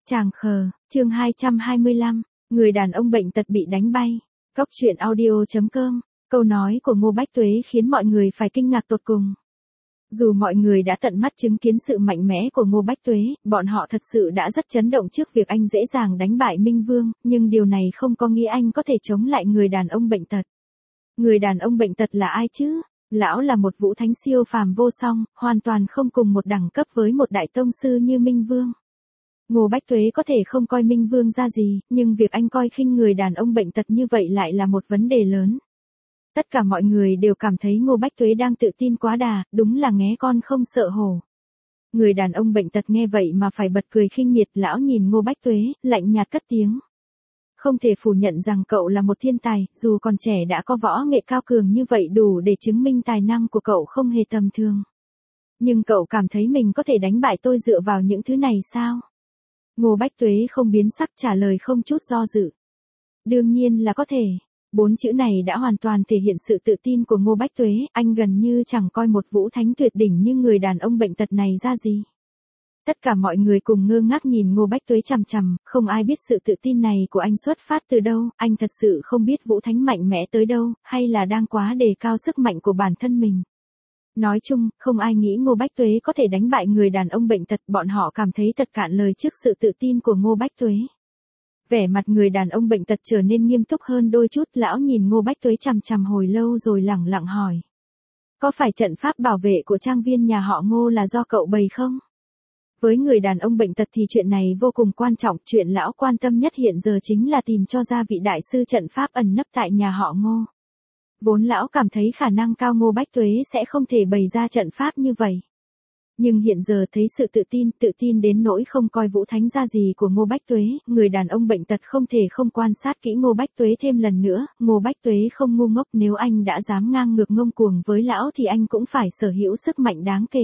Chàng khờ, chương 225, người đàn ông bệnh tật bị đánh bay. Cóc truyện audio.com, câu nói của Ngô Bách Tuế khiến mọi người phải kinh ngạc tột cùng. Dù mọi người đã tận mắt chứng kiến sự mạnh mẽ của Ngô Bách Tuế, bọn họ thật sự đã rất chấn động trước việc anh dễ dàng đánh bại Minh Vương, nhưng điều này không có nghĩa anh có thể chống lại người đàn ông bệnh tật. Người đàn ông bệnh tật là ai chứ? Lão là một vũ thánh siêu phàm vô song, hoàn toàn không cùng một đẳng cấp với một đại tông sư như Minh Vương. Ngô Bách Tuế có thể không coi Minh Vương ra gì, nhưng việc anh coi khinh người đàn ông bệnh tật như vậy lại là một vấn đề lớn. Tất cả mọi người đều cảm thấy Ngô Bách Tuế đang tự tin quá đà, đúng là nghé con không sợ hổ. Người đàn ông bệnh tật nghe vậy mà phải bật cười khinh miệt. Lão nhìn Ngô Bách Tuế, lạnh nhạt cất tiếng. Không thể phủ nhận rằng cậu là một thiên tài, dù còn trẻ đã có võ nghệ cao cường như vậy đủ để chứng minh tài năng của cậu không hề tầm thường. Nhưng cậu cảm thấy mình có thể đánh bại tôi dựa vào những thứ này sao? Ngô Bách Tuế không biến sắc trả lời không chút do dự. Đương nhiên là có thể. 4 chữ này đã hoàn toàn thể hiện sự tự tin của Ngô Bách Tuế, anh gần như chẳng coi một vũ thánh tuyệt đỉnh như người đàn ông bệnh tật này ra gì. Tất cả mọi người cùng ngơ ngác nhìn Ngô Bách Tuế chằm chằm, không ai biết sự tự tin này của anh xuất phát từ đâu, anh thật sự không biết vũ thánh mạnh mẽ tới đâu, hay là đang quá đề cao sức mạnh của bản thân mình. Nói chung, không ai nghĩ Ngô Bách Tuế có thể đánh bại người đàn ông bệnh tật, bọn họ cảm thấy thật cạn lời trước sự tự tin của Ngô Bách Tuế. Vẻ mặt người đàn ông bệnh tật trở nên nghiêm túc hơn đôi chút, lão nhìn Ngô Bách Tuế chằm chằm hồi lâu rồi lẳng lặng hỏi. Có phải trận pháp bảo vệ của trang viên nhà họ Ngô là do cậu bày không? Với người đàn ông bệnh tật thì chuyện này vô cùng quan trọng, chuyện lão quan tâm nhất hiện giờ chính là tìm cho ra vị đại sư trận pháp ẩn nấp tại nhà họ Ngô. Vốn lão cảm thấy khả năng cao Ngô Bách Tuế sẽ không thể bày ra trận pháp như vậy. Nhưng hiện giờ thấy sự tự tin đến nỗi không coi vũ thánh ra gì của Ngô Bách Tuế, người đàn ông bệnh tật không thể không quan sát kỹ Ngô Bách Tuế thêm lần nữa. Ngô Bách Tuế không ngu ngốc, nếu anh đã dám ngang ngược ngông cuồng với lão thì anh cũng phải sở hữu sức mạnh đáng kể.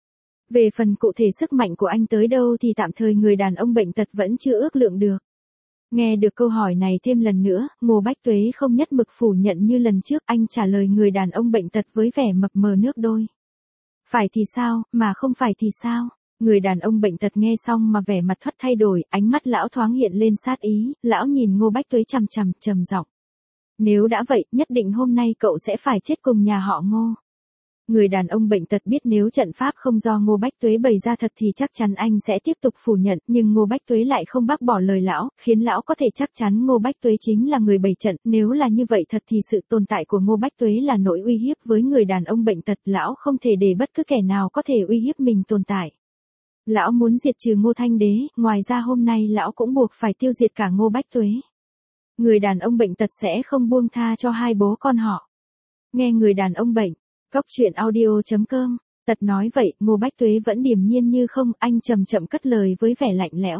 Về phần cụ thể sức mạnh của anh tới đâu thì tạm thời người đàn ông bệnh tật vẫn chưa ước lượng được. Nghe được câu hỏi này thêm lần nữa, Ngô Bách Tuế không nhất mực phủ nhận như lần trước, anh trả lời người đàn ông bệnh tật với vẻ mập mờ nước đôi. Phải thì sao, mà không phải thì sao? Người đàn ông bệnh tật nghe xong mà vẻ mặt thoát thay đổi, ánh mắt lão thoáng hiện lên sát ý, lão nhìn Ngô Bách Tuế chằm chằm, trầm giọng. Nếu đã vậy, nhất định hôm nay cậu sẽ phải chết cùng nhà họ Ngô. Người đàn ông bệnh tật biết nếu trận pháp không do Ngô Bách Tuế bày ra thật thì chắc chắn anh sẽ tiếp tục phủ nhận, nhưng Ngô Bách Tuế lại không bác bỏ lời lão, khiến lão có thể chắc chắn Ngô Bách Tuế chính là người bày trận. Nếu là như vậy thật thì sự tồn tại của Ngô Bách Tuế là nỗi uy hiếp với người đàn ông bệnh tật, lão không thể để bất cứ kẻ nào có thể uy hiếp mình tồn tại. Lão muốn diệt trừ Ngô Thanh Đế, ngoài ra hôm nay lão cũng buộc phải tiêu diệt cả Ngô Bách Tuế. Người đàn ông bệnh tật sẽ không buông tha cho hai bố con họ. Nghe người đàn ông bệnh Cóc truyện audio.com, tật nói vậy, Ngô Bách Tuế vẫn điềm nhiên như không, anh chậm chậm cất lời với vẻ lạnh lẽo.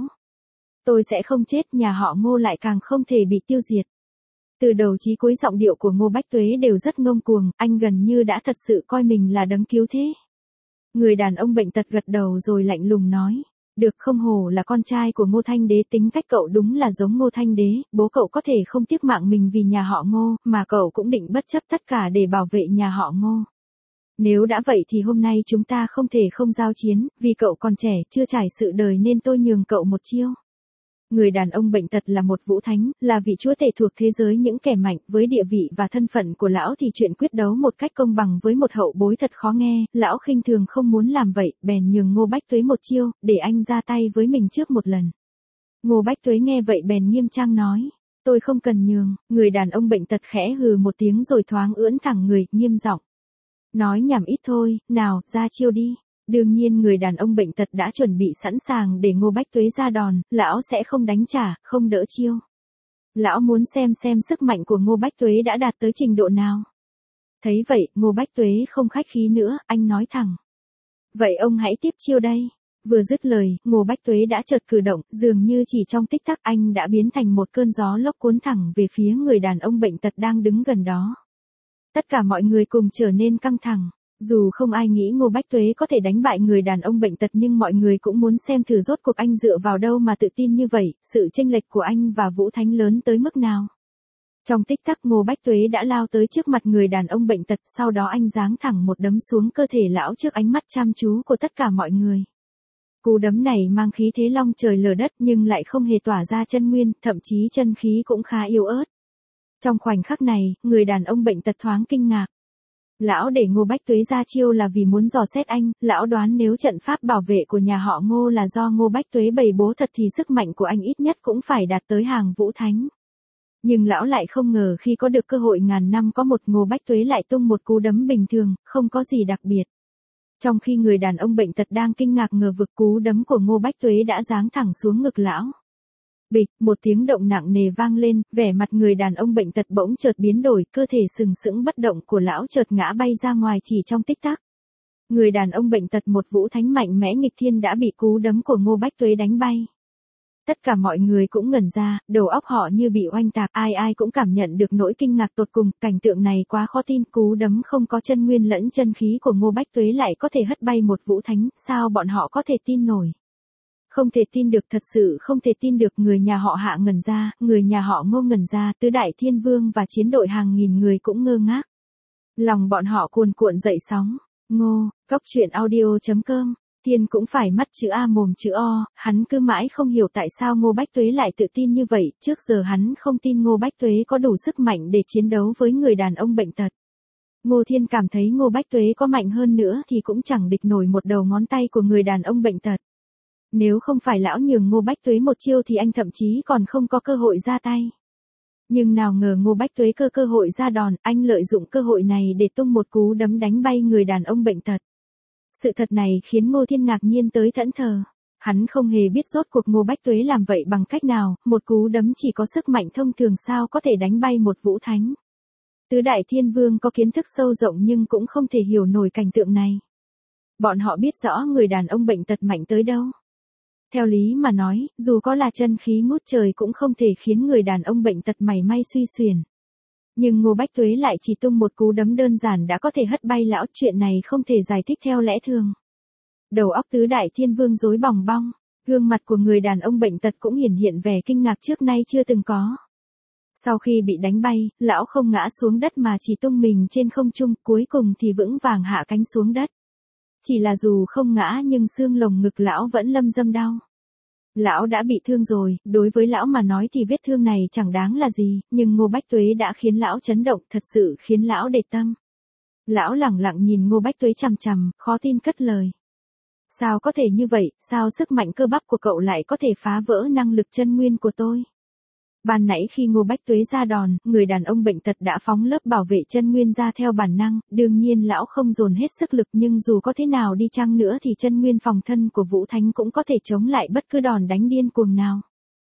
Tôi sẽ không chết, nhà họ Ngô lại càng không thể bị tiêu diệt. Từ đầu chí cuối giọng điệu của Ngô Bách Tuế đều rất ngông cuồng, anh gần như đã thật sự coi mình là đấng cứu thế. Người đàn ông bệnh tật gật đầu rồi lạnh lùng nói. Được, không hổ là con trai của Ngô Thanh Đế, tính cách cậu đúng là giống Ngô Thanh Đế, bố cậu có thể không tiếc mạng mình vì nhà họ Ngô, mà cậu cũng định bất chấp tất cả để bảo vệ nhà họ Ngô. Nếu đã vậy thì hôm nay chúng ta không thể không giao chiến, vì cậu còn trẻ, chưa trải sự đời nên tôi nhường cậu một chiêu. Người đàn ông bệnh tật là một vũ thánh, là vị chúa tể thuộc thế giới những kẻ mạnh, với địa vị và thân phận của lão thì chuyện quyết đấu một cách công bằng với một hậu bối thật khó nghe, lão khinh thường không muốn làm vậy, bèn nhường Ngô Bách Tuế một chiêu, để anh ra tay với mình trước một lần. Ngô Bách Tuế nghe vậy bèn nghiêm trang nói, tôi không cần nhường. Người đàn ông bệnh tật khẽ hừ một tiếng rồi thoáng ưỡn thẳng người, nghiêm giọng. Nói nhảm ít thôi, nào, ra chiêu đi. Đương nhiên người đàn ông bệnh tật đã chuẩn bị sẵn sàng để Ngô Bách Tuế ra đòn, lão sẽ không đánh trả, không đỡ chiêu. Lão muốn xem sức mạnh của Ngô Bách Tuế đã đạt tới trình độ nào. Thấy vậy, Ngô Bách Tuế không khách khí nữa, anh nói thẳng. Vậy ông hãy tiếp chiêu đây. Vừa dứt lời, Ngô Bách Tuế đã chợt cử động, dường như chỉ trong tích tắc anh đã biến thành một cơn gió lốc cuốn thẳng về phía người đàn ông bệnh tật đang đứng gần đó. Tất cả mọi người cùng trở nên căng thẳng. Dù không ai nghĩ Ngô Bách Tuế có thể đánh bại người đàn ông bệnh tật nhưng mọi người cũng muốn xem thử rốt cuộc anh dựa vào đâu mà tự tin như vậy, sự chênh lệch của anh và vũ thánh lớn tới mức nào. Trong tích tắc Ngô Bách Tuế đã lao tới trước mặt người đàn ông bệnh tật, sau đó anh giáng thẳng một đấm xuống cơ thể lão trước ánh mắt chăm chú của tất cả mọi người. Cú đấm này mang khí thế long trời lở đất nhưng lại không hề tỏa ra chân nguyên, thậm chí chân khí cũng khá yếu ớt. Trong khoảnh khắc này, người đàn ông bệnh tật thoáng kinh ngạc. Lão để Ngô Bách Tuế ra chiêu là vì muốn dò xét anh, lão đoán nếu trận pháp bảo vệ của nhà họ Ngô là do Ngô Bách Tuế bày bố thật thì sức mạnh của anh ít nhất cũng phải đạt tới hàng vũ thánh. Nhưng lão lại không ngờ khi có được cơ hội ngàn năm có một, Ngô Bách Tuế lại tung một cú đấm bình thường, không có gì đặc biệt. Trong khi người đàn ông bệnh tật đang kinh ngạc ngờ vực, cú đấm của Ngô Bách Tuế đã giáng thẳng xuống ngực lão. Bịch, một tiếng động nặng nề vang lên, vẻ mặt người đàn ông bệnh tật bỗng chợt biến đổi, cơ thể sừng sững bất động của lão chợt ngã bay ra ngoài chỉ trong tích tắc. Người đàn ông bệnh tật một vũ thánh mạnh mẽ nghịch thiên đã bị cú đấm của Ngô Bách Tuế đánh bay. Tất cả mọi người cũng ngẩn ra, đầu óc họ như bị oanh tạc, ai ai cũng cảm nhận được nỗi kinh ngạc tột cùng, cảnh tượng này quá khó tin, cú đấm không có chân nguyên lẫn chân khí của Ngô Bách Tuế lại có thể hất bay một vũ thánh, sao bọn họ có thể tin nổi? Không thể tin được, thật sự không thể tin được, người nhà họ Hạ ngẩn ra, người nhà họ Ngô ngẩn ra, tứ đại thiên vương và chiến đội hàng nghìn người cũng ngơ ngác. Lòng bọn họ cuồn cuộn dậy sóng. Ngô, Cốc Truyện Audio.com. Thiên cũng phải mắt chữ A mồm chữ O, hắn cứ mãi không hiểu tại sao Ngô Bách Tuế lại tự tin như vậy, trước giờ hắn không tin Ngô Bách Tuế có đủ sức mạnh để chiến đấu với người đàn ông bệnh tật. Ngô Thiên cảm thấy Ngô Bách Tuế có mạnh hơn nữa thì cũng chẳng địch nổi một đầu ngón tay của người đàn ông bệnh tật. Nếu không phải lão nhường Ngô Bách Tuế một chiêu thì anh thậm chí còn không có cơ hội ra tay. Nhưng nào ngờ Ngô Bách Tuế cơ hội ra đòn, anh lợi dụng cơ hội này để tung một cú đấm đánh bay người đàn ông bệnh tật. Sự thật này khiến Ngô Thiên ngạc nhiên tới thẫn thờ. Hắn không hề biết rốt cuộc Ngô Bách Tuế làm vậy bằng cách nào, một cú đấm chỉ có sức mạnh thông thường sao có thể đánh bay một vũ thánh. Tứ đại thiên vương có kiến thức sâu rộng nhưng cũng không thể hiểu nổi cảnh tượng này. Bọn họ biết rõ người đàn ông bệnh tật mạnh tới đâu. Theo lý mà nói, dù có là chân khí ngút trời cũng không thể khiến người đàn ông bệnh tật mảy may suy xuyển. Nhưng Ngô Bách Tuế lại chỉ tung một cú đấm đơn giản đã có thể hất bay lão, chuyện này không thể giải thích theo lẽ thường. Đầu óc tứ đại thiên vương rối bòng bong, gương mặt của người đàn ông bệnh tật cũng hiển hiện vẻ kinh ngạc trước nay chưa từng có. Sau khi bị đánh bay, lão không ngã xuống đất mà chỉ tung mình trên không trung, cuối cùng thì vững vàng hạ cánh xuống đất. Chỉ là dù không ngã nhưng xương lồng ngực lão vẫn lâm dâm đau. Lão đã bị thương rồi, đối với lão mà nói thì vết thương này chẳng đáng là gì, nhưng Ngô Bách Tuế đã khiến lão chấn động, thật sự khiến lão để tâm. Lão lẳng lặng nhìn Ngô Bách Tuế chằm chằm, khó tin cất lời. Sao có thể như vậy, sao sức mạnh cơ bắp của cậu lại có thể phá vỡ năng lực chân nguyên của tôi? Ban nãy khi Ngô Bách Tuế ra đòn, người đàn ông bệnh tật đã phóng lớp bảo vệ chân nguyên ra theo bản năng, đương nhiên lão không dồn hết sức lực nhưng dù có thế nào đi chăng nữa thì chân nguyên phòng thân của Vũ Thánh cũng có thể chống lại bất cứ đòn đánh điên cuồng nào.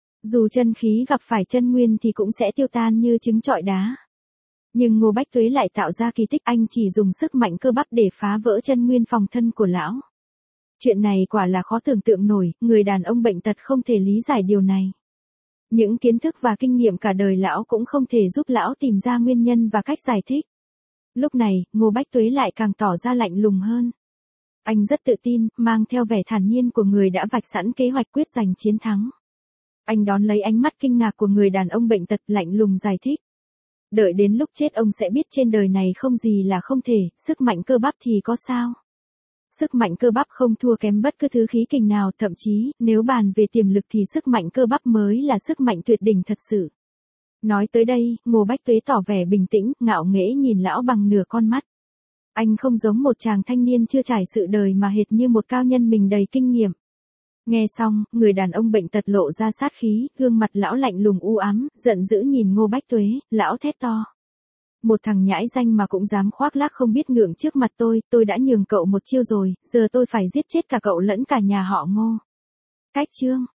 Dù chân khí gặp phải chân nguyên thì cũng sẽ tiêu tan như trứng trọi đá. Nhưng Ngô Bách Tuế lại tạo ra kỳ tích, anh chỉ dùng sức mạnh cơ bắp để phá vỡ chân nguyên phòng thân của lão. Chuyện này quả là khó tưởng tượng nổi, người đàn ông bệnh tật không thể lý giải điều này. Những kiến thức và kinh nghiệm cả đời lão cũng không thể giúp lão tìm ra nguyên nhân và cách giải thích. Lúc này, Ngô Bách Tuế lại càng tỏ ra lạnh lùng hơn. Anh rất tự tin, mang theo vẻ thản nhiên của người đã vạch sẵn kế hoạch quyết giành chiến thắng. Anh đón lấy ánh mắt kinh ngạc của người đàn ông bệnh tật, lạnh lùng giải thích. Đợi đến lúc chết ông sẽ biết trên đời này không gì là không thể, sức mạnh cơ bắp thì có sao. Sức mạnh cơ bắp không thua kém bất cứ thứ khí kình nào, thậm chí, nếu bàn về tiềm lực thì sức mạnh cơ bắp mới là sức mạnh tuyệt đỉnh thật sự. Nói tới đây, Ngô Bách Tuế tỏ vẻ bình tĩnh, ngạo nghễ nhìn lão bằng nửa con mắt. Anh không giống một chàng thanh niên chưa trải sự đời mà hệt như một cao nhân mình đầy kinh nghiệm. Nghe xong, người đàn ông bệnh tật lộ ra sát khí, gương mặt lão lạnh lùng u ám, giận dữ nhìn Ngô Bách Tuế, lão thét to. Một thằng nhãi danh mà cũng dám khoác lác không biết ngượng trước mặt tôi đã nhường cậu một chiêu rồi, giờ tôi phải giết chết cả cậu lẫn cả nhà họ Ngô. Cách chương.